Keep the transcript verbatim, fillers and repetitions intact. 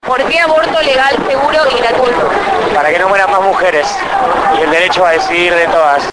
¿Por qué aborto legal, seguro y gratuito? Para que no mueran más mujeres y el derecho a decidir de todas.